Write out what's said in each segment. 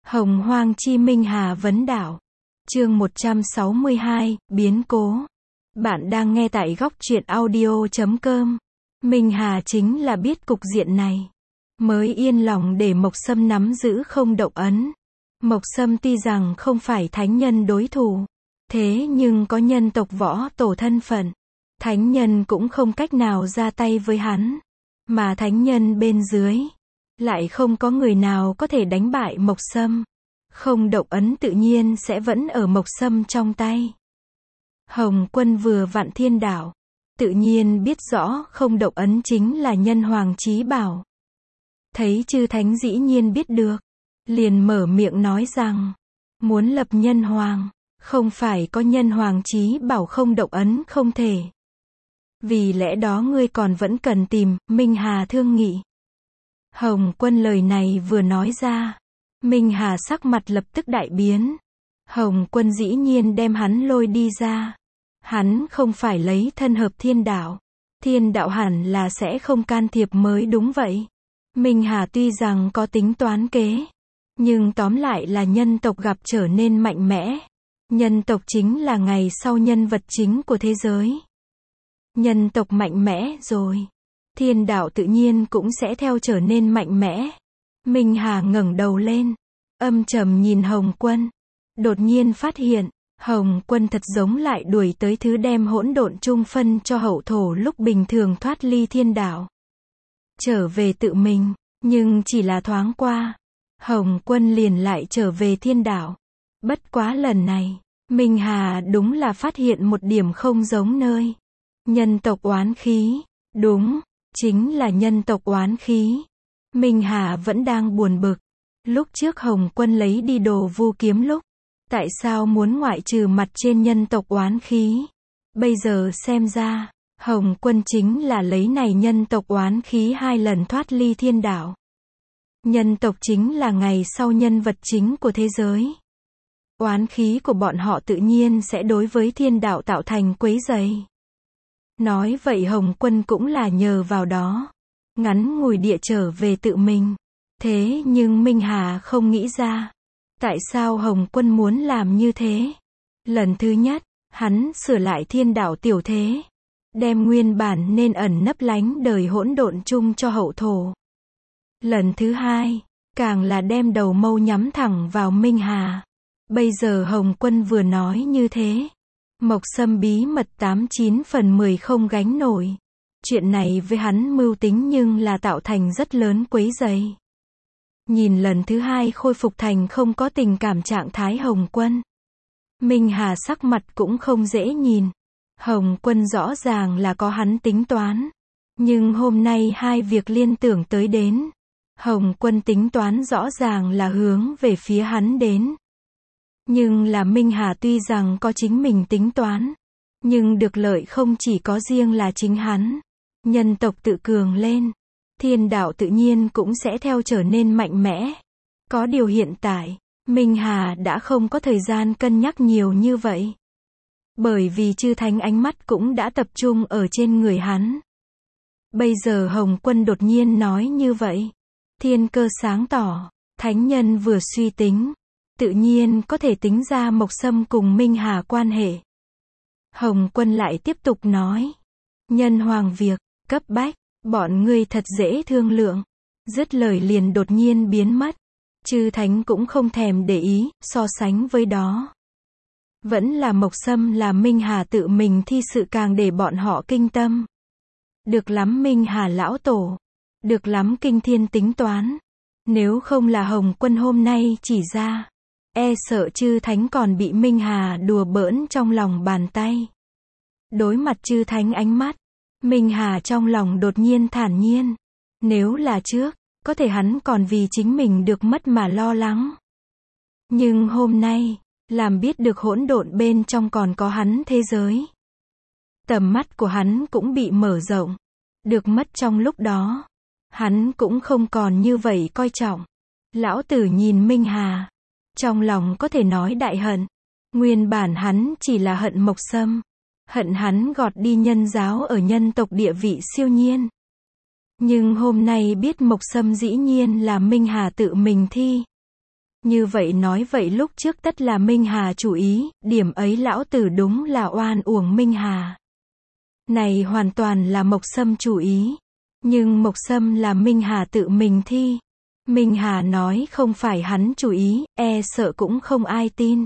Hồng Hoang Chi Minh Hà vấn đảo. Chương 162, biến cố. Bạn đang nghe tại góc truyện audio.com. Minh Hà chính là biết cục diện này, mới yên lòng để Mộc Sâm nắm giữ không động ấn. Mộc Sâm tuy rằng không phải thánh nhân đối thủ, thế nhưng có nhân tộc võ tổ thân phận, thánh nhân cũng không cách nào ra tay với hắn. Mà thánh nhân bên dưới, lại không có người nào có thể đánh bại Mộc Sâm. Không động ấn tự nhiên sẽ vẫn ở Mộc Sâm trong tay. Hồng Quân vừa vặn thiên đảo, tự nhiên biết rõ không động ấn chính là nhân hoàng chí bảo. Thấy chư thánh dĩ nhiên biết được, liền mở miệng nói rằng, muốn lập nhân hoàng, không phải có nhân hoàng chí bảo không động ấn không thể. Vì lẽ đó ngươi còn vẫn cần tìm Minh Hà thương nghị. Hồng Quân lời này vừa nói ra, Minh Hà sắc mặt lập tức đại biến. Hồng Quân dĩ nhiên đem hắn lôi đi ra. Hắn không phải lấy thân hợp thiên đạo. Thiên đạo hẳn là sẽ không can thiệp mới đúng vậy. Minh Hà tuy rằng có tính toán kế, nhưng tóm lại là nhân tộc gặp trở nên mạnh mẽ. Nhân tộc chính là ngày sau nhân vật chính của thế giới. Nhân tộc mạnh mẽ rồi, thiên đạo tự nhiên cũng sẽ theo trở nên mạnh mẽ. Minh Hà ngẩng đầu lên, âm trầm nhìn Hồng Quân. Đột nhiên phát hiện, Hồng Quân thật giống lại đuổi tới thứ đem hỗn độn chung phân cho hậu thổ lúc bình thường thoát ly thiên đạo. Trở về tự mình, nhưng chỉ là thoáng qua, Hồng Quân liền lại trở về thiên đạo. Bất quá lần này, Minh Hà đúng là phát hiện một điểm không giống nơi. Nhân tộc oán khí, đúng, chính là nhân tộc oán khí. Minh Hà vẫn đang buồn bực. Lúc trước Hồng Quân lấy đi đồ vu kiếm lúc, tại sao muốn ngoại trừ mặt trên nhân tộc oán khí? Bây giờ xem ra, Hồng Quân chính là lấy này nhân tộc oán khí 2 lần thoát ly thiên đạo. Nhân tộc chính là ngày sau nhân vật chính của thế giới. Oán khí của bọn họ tự nhiên sẽ đối với thiên đạo tạo thành quấy rầy. Nói vậy Hồng Quân cũng là nhờ vào đó, ngắn ngủi địa trở về tự mình. Thế nhưng Minh Hà không nghĩ ra, tại sao Hồng Quân muốn làm như thế. Lần thứ nhất, hắn sửa lại thiên đạo tiểu thế, đem nguyên bản nên ẩn nấp lánh đời hỗn độn chung cho hậu thổ. Lần thứ hai, càng là đem đầu mâu nhắm thẳng vào Minh Hà. Bây giờ Hồng Quân vừa nói như thế, Mộc Sâm bí mật 89 phần 10 không gánh nổi. Chuyện này với hắn mưu tính nhưng là tạo thành rất lớn quấy rầy. Nhìn lần thứ hai khôi phục thành không có tình cảm trạng thái Hồng Quân, Minh Hà sắc mặt cũng không dễ nhìn. Hồng Quân rõ ràng là có hắn tính toán, nhưng hôm nay hai việc liên tưởng tới đến. Hồng Quân tính toán rõ ràng là hướng về phía hắn đến. Nhưng là Minh Hà tuy rằng có chính mình tính toán, nhưng được lợi không chỉ có riêng là chính hắn. Nhân tộc tự cường lên, thiên đạo tự nhiên cũng sẽ theo trở nên mạnh mẽ. Có điều hiện tại, Minh Hà đã không có thời gian cân nhắc nhiều như vậy. Bởi vì chư thánh ánh mắt cũng đã tập trung ở trên người hắn. Bây giờ Hồng Quân đột nhiên nói như vậy, thiên cơ sáng tỏ, thánh nhân vừa suy tính, tự nhiên có thể tính ra Mộc Sâm cùng Minh Hà quan hệ. Hồng Quân lại tiếp tục nói, nhân hoàng việc, cấp bách, bọn ngươi thật dễ thương lượng. Dứt lời liền đột nhiên biến mất. Chư thánh cũng không thèm để ý, so sánh với đó, vẫn là Mộc Sâm là Minh Hà tự mình thi sự càng để bọn họ kinh tâm. Được lắm Minh Hà lão tổ, được lắm kinh thiên tính toán. Nếu không là Hồng Quân hôm nay chỉ ra, e sợ chư thánh còn bị Minh Hà đùa bỡn trong lòng bàn tay. Đối mặt chư thánh ánh mắt, Minh Hà trong lòng đột nhiên thản nhiên. Nếu là trước, có thể hắn còn vì chính mình được mất mà lo lắng. Nhưng hôm nay, làm biết được hỗn độn bên trong còn có hắn thế giới. Tầm mắt của hắn cũng bị mở rộng. Được mất trong lúc đó, hắn cũng không còn như vậy coi trọng. Lão tử nhìn Minh Hà, trong lòng có thể nói đại hận. Nguyên bản hắn chỉ là hận Mộc Sâm, hận hắn gọt đi nhân giáo ở nhân tộc địa vị siêu nhiên. Nhưng hôm nay biết Mộc Sâm dĩ nhiên là Minh Hà tự mình thi. Như vậy nói vậy lúc trước tất là Minh Hà chủ ý, điểm ấy lão tử đúng là oan uổng Minh Hà. Này hoàn toàn là Mộc Sâm chủ ý. Nhưng Mộc Sâm là Minh Hà tự mình thi. Minh Hà nói không phải hắn chủ ý, e sợ cũng không ai tin.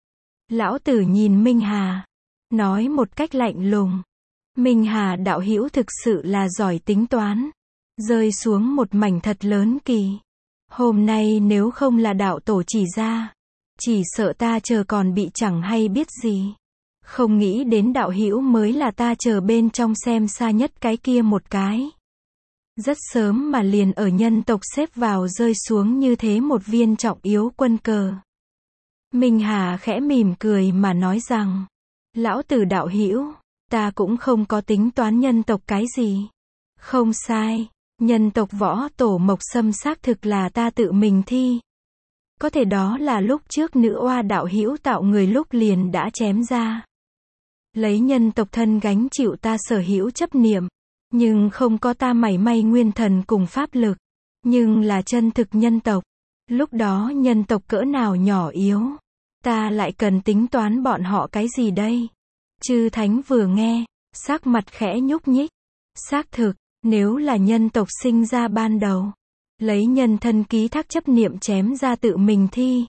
Lão tử nhìn Minh Hà, nói một cách lạnh lùng. Minh Hà đạo hữu thực sự là giỏi tính toán. Rơi xuống một mảnh thật lớn kỳ. Hôm nay nếu không là đạo tổ chỉ ra, chỉ sợ ta chờ còn bị chẳng hay biết gì. Không nghĩ đến đạo hữu mới là ta chờ bên trong xem xa nhất cái kia một cái. Rất sớm mà liền ở nhân tộc xếp vào rơi xuống như thế một viên trọng yếu quân cờ. Minh Hà khẽ mỉm cười mà nói rằng, lão tử đạo hữu, ta cũng không có tính toán nhân tộc cái gì. Không sai, nhân tộc võ tổ Mộc Sâm xác thực là ta tự mình thi. Có thể đó là lúc trước nữ oa đạo hữu tạo người lúc liền đã chém ra. Lấy nhân tộc thân gánh chịu ta sở hữu chấp niệm. Nhưng không có ta mảy may nguyên thần cùng pháp lực. Nhưng là chân thực nhân tộc. Lúc đó nhân tộc cỡ nào nhỏ yếu. Ta lại cần tính toán bọn họ cái gì đây? Chư Thánh vừa nghe, sắc mặt khẽ nhúc nhích. Xác thực, nếu là nhân tộc sinh ra ban đầu. Lấy nhân thân ký thác chấp niệm chém ra tự mình thi.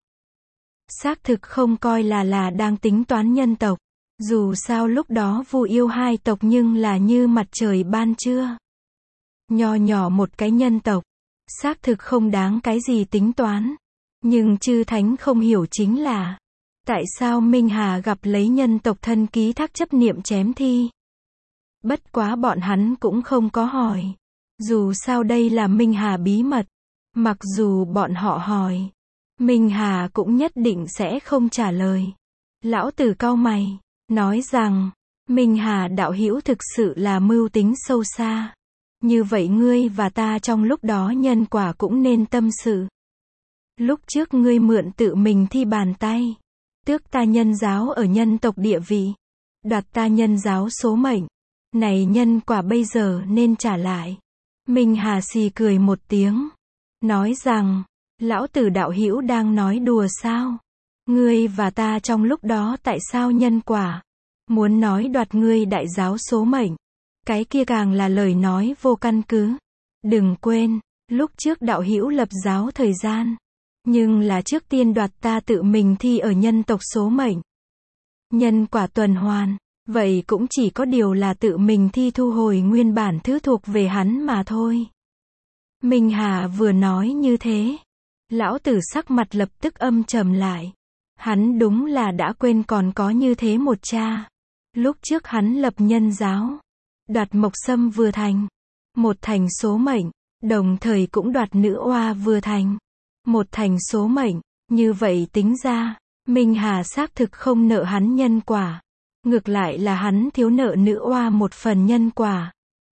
Xác thực không coi là đang tính toán nhân tộc. Dù sao lúc đó Vu Yêu hai tộc nhưng là như mặt trời ban trưa. Nho nhỏ một cái nhân tộc. Xác thực không đáng cái gì tính toán. Nhưng chư Thánh không hiểu chính là tại sao Minh Hà gặp lấy nhân tộc thân ký thác chấp niệm chém thi. Bất quá bọn hắn cũng không có hỏi. Dù sao đây là Minh Hà bí mật. Mặc dù bọn họ hỏi, Minh Hà cũng nhất định sẽ không trả lời. Lão tử cau mày, nói rằng, Minh Hà đạo hữu thực sự là mưu tính sâu xa. Như vậy ngươi và ta trong lúc đó nhân quả cũng nên tâm sự. Lúc trước ngươi mượn tự mình thi bàn tay. Tước ta nhân giáo ở nhân tộc địa vị. Đoạt ta nhân giáo số mệnh. Này nhân quả bây giờ nên trả lại. Minh Hà xì cười một tiếng. Nói rằng, lão tử đạo hữu đang nói đùa sao? Ngươi và ta trong lúc đó tại sao nhân quả? Muốn nói đoạt ngươi đại giáo số mệnh. Cái kia càng là lời nói vô căn cứ. Đừng quên, lúc trước đạo hữu lập giáo thời gian. Nhưng là trước tiên đoạt ta tự mình thi ở nhân tộc số mệnh. Nhân quả tuần hoàn. Vậy cũng chỉ có điều là tự mình thi thu hồi nguyên bản thứ thuộc về hắn mà thôi. Minh Hà vừa nói như thế. Lão tử sắc mặt lập tức âm trầm lại. Hắn đúng là đã quên còn có như thế một cha. Lúc trước hắn lập nhân giáo. Đoạt Mộc Sâm vừa thành. Một thành số mệnh. Đồng thời cũng đoạt nữ oa vừa thành. Một thành số mệnh. Như vậy tính ra, Minh Hà xác thực không nợ hắn nhân quả. Ngược lại là hắn thiếu nợ nữ oa một phần nhân quả.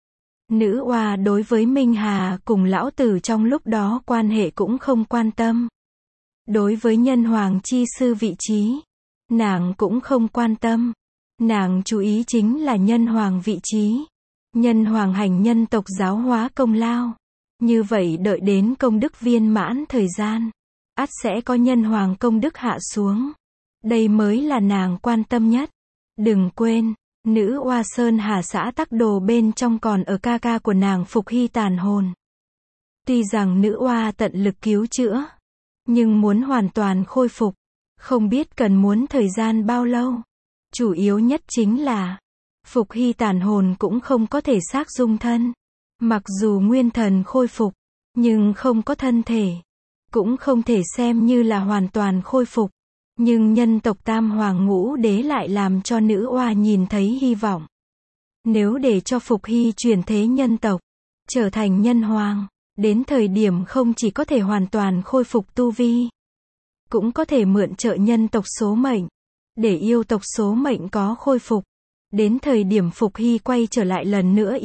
Nữ oa đối với Minh Hà cùng lão tử trong lúc đó quan hệ cũng không quan tâm. Đối với nhân hoàng chi sư vị trí, nàng cũng không quan tâm. Nàng chú ý chính là nhân hoàng vị trí. Nhân hoàng hành nhân tộc giáo hóa công lao. Như vậy đợi đến công đức viên mãn thời gian, ắt sẽ có nhân hoàng công đức hạ xuống. Đây mới là nàng quan tâm nhất. Đừng quên, nữ oa Sơn Hà xã Tắc Đồ bên trong còn ở ca ca của nàng Phục Hy tàn hồn. Tuy rằng nữ oa tận lực cứu chữa, nhưng muốn hoàn toàn khôi phục, không biết cần muốn thời gian bao lâu. Chủ yếu nhất chính là, Phục Hy tàn hồn cũng không có thể xác dung thân. Mặc dù nguyên thần khôi phục, nhưng không có thân thể. Cũng không thể xem như là hoàn toàn khôi phục. Nhưng nhân tộc Tam Hoàng Ngũ Đế lại làm cho nữ oa nhìn thấy hy vọng. Nếu để cho Phục Hy chuyển thế nhân tộc, trở thành nhân hoàng, đến thời điểm không chỉ có thể hoàn toàn khôi phục tu vi, cũng có thể mượn trợ nhân tộc số mệnh, để yêu tộc số mệnh có khôi phục. Đến thời điểm Phục Hy quay trở lại lần nữa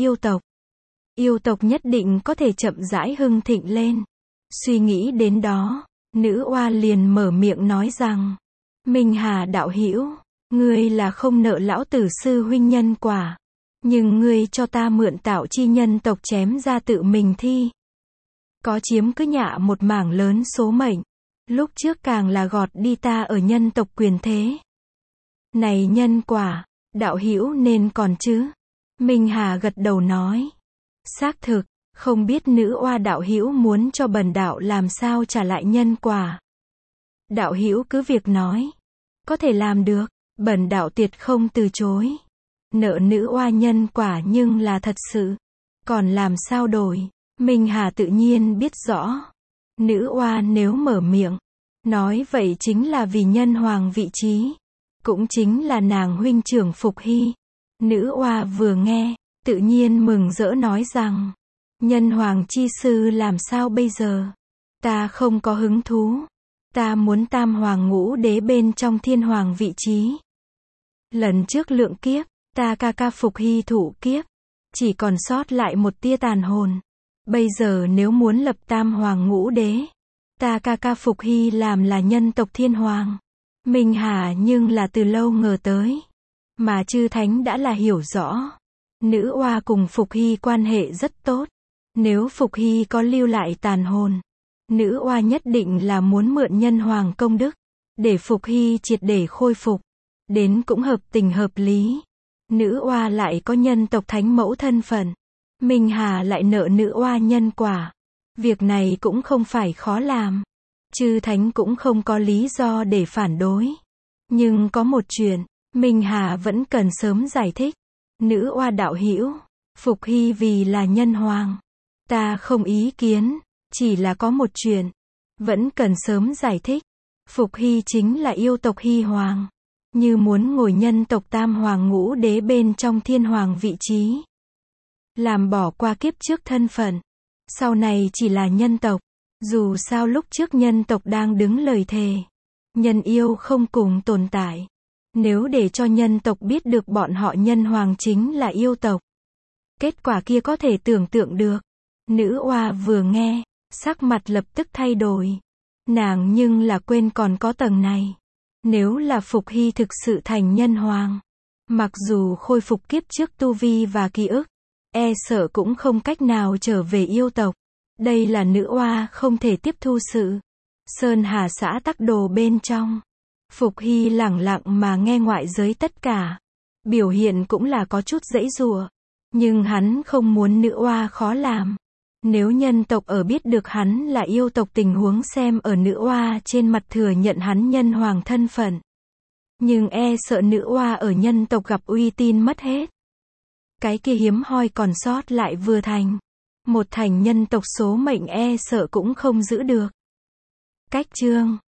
yêu tộc nhất định có thể chậm rãi hưng thịnh lên. Suy nghĩ đến đó, nữ oa liền mở miệng nói rằng, Minh Hà đạo hữu, ngươi là không nợ lão tử sư huynh nhân quả, nhưng ngươi cho ta mượn tạo chi nhân tộc chém ra tự mình thi. Có chiếm cứ nhạ một mảng lớn số mệnh. Lúc trước càng là gọt đi ta ở nhân tộc quyền thế. Này nhân quả, đạo hữu nên còn chứ? Minh Hà gật đầu nói. Xác thực, không biết nữ oa đạo hữu muốn cho bần đạo làm sao trả lại nhân quả. Đạo hữu cứ việc nói. Có thể làm được, bần đạo tuyệt không từ chối. Nợ nữ oa nhân quả nhưng là thật sự. Còn làm sao đổi? Minh Hà tự nhiên biết rõ. Nữ oa nếu mở miệng, nói vậy chính là vì nhân hoàng vị trí. Cũng chính là nàng huynh trưởng Phục Hy. Nữ oa vừa nghe, tự nhiên mừng rỡ nói rằng, nhân hoàng chi sư làm sao bây giờ? Ta không có hứng thú. Ta muốn tam hoàng ngũ đế bên trong thiên hoàng vị trí. Lần trước lượng kiếp, ta ca Phục Hy thụ kiếp. Chỉ còn sót lại một tia tàn hồn. Bây giờ nếu muốn lập tam hoàng ngũ đế, ta ca Phục Hy làm là nhân tộc thiên hoàng. Minh Hà nhưng là từ lâu ngờ tới. Mà chư thánh đã là hiểu rõ. Nữ oa cùng Phục Hy quan hệ rất tốt. Nếu Phục Hy có lưu lại tàn hồn, nữ oa nhất định là muốn mượn nhân hoàng công đức, để Phục Hy triệt để khôi phục. Đến cũng hợp tình hợp lý. Nữ oa lại có nhân tộc thánh mẫu thân phận. Minh Hà lại nợ nữ oa nhân quả. Việc này cũng không phải khó làm. Chư thánh cũng không có lý do để phản đối. Nhưng có một chuyện, Minh Hà vẫn cần sớm giải thích. Nữ oa đạo hữu, Phục Hy vì là nhân hoàng. Ta không ý kiến, chỉ là có một chuyện. Vẫn cần sớm giải thích. Phục Hy chính là yêu tộc Hy hoàng. Như muốn ngồi nhân tộc tam hoàng ngũ đế bên trong thiên hoàng vị trí. Làm bỏ qua kiếp trước thân phận. Sau này chỉ là nhân tộc. Dù sao lúc trước nhân tộc đang đứng lời thề. Nhân yêu không cùng tồn tại. Nếu để cho nhân tộc biết được bọn họ nhân hoàng chính là yêu tộc. Kết quả kia có thể tưởng tượng được. Nữ oa vừa nghe, sắc mặt lập tức thay đổi. Nàng nhưng là quên còn có tầng này. Nếu là Phục Hy thực sự thành nhân hoàng, mặc dù khôi phục kiếp trước tu vi và ký ức, e sợ cũng không cách nào trở về yêu tộc. Đây là nữ oa không thể tiếp thu sự. Sơn Hà xã Tắc Đồ bên trong. Phục Hy lẳng lặng mà nghe ngoại giới tất cả. Biểu hiện cũng là có chút giãy giụa. Nhưng hắn không muốn nữ oa khó làm. Nếu nhân tộc ở biết được hắn là yêu tộc tình huống xem ở nữ oa trên mặt thừa nhận hắn nhân hoàng thân phận. Nhưng e sợ nữ oa ở nhân tộc gặp uy tín mất hết. Cái kia hiếm hoi còn sót lại vừa thành. Một thành nhân tộc số mệnh e sợ cũng không giữ được. Cách chương